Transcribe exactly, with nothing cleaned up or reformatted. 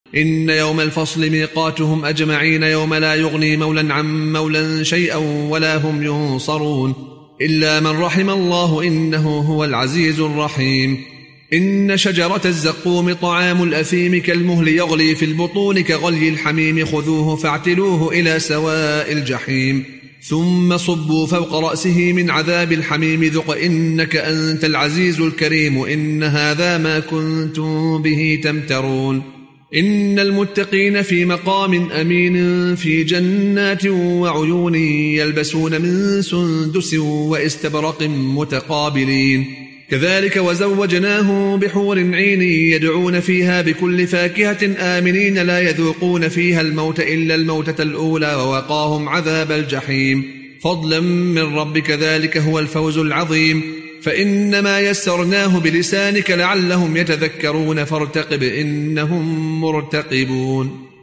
إن يوم الفصل ميقاتهم أجمعين يوم لا يغني مولا عن مولا شيئا ولا هم ينصرون إلا من رحم الله إنه هو العزيز الرحيم. إن شجرة الزقوم طعام الأثيم كالمهل يغلي في البطون كغلي الحميم خذوه فاعتلوه إلى سواء الجحيم ثم صبوا فوق رأسه من عذاب الحميم ذق إنك أنت العزيز الكريم إن هذا ما كنتم به تمترون. إن المتقين في مقام أمين في جنات وعيون يلبسون من سندس واستبرق متقابلين كذلك وزوجناه بحور عين يدعون فيها بكل فاكهة آمنين لا يذوقون فيها الموت إلا الموتة الأولى ووقاهم عذاب الجحيم فضلا من ربك ذلك هو الفوز العظيم. فإنما يسرناه بلسانك لعلهم يتذكرون فارتقب إنهم مرتقبون.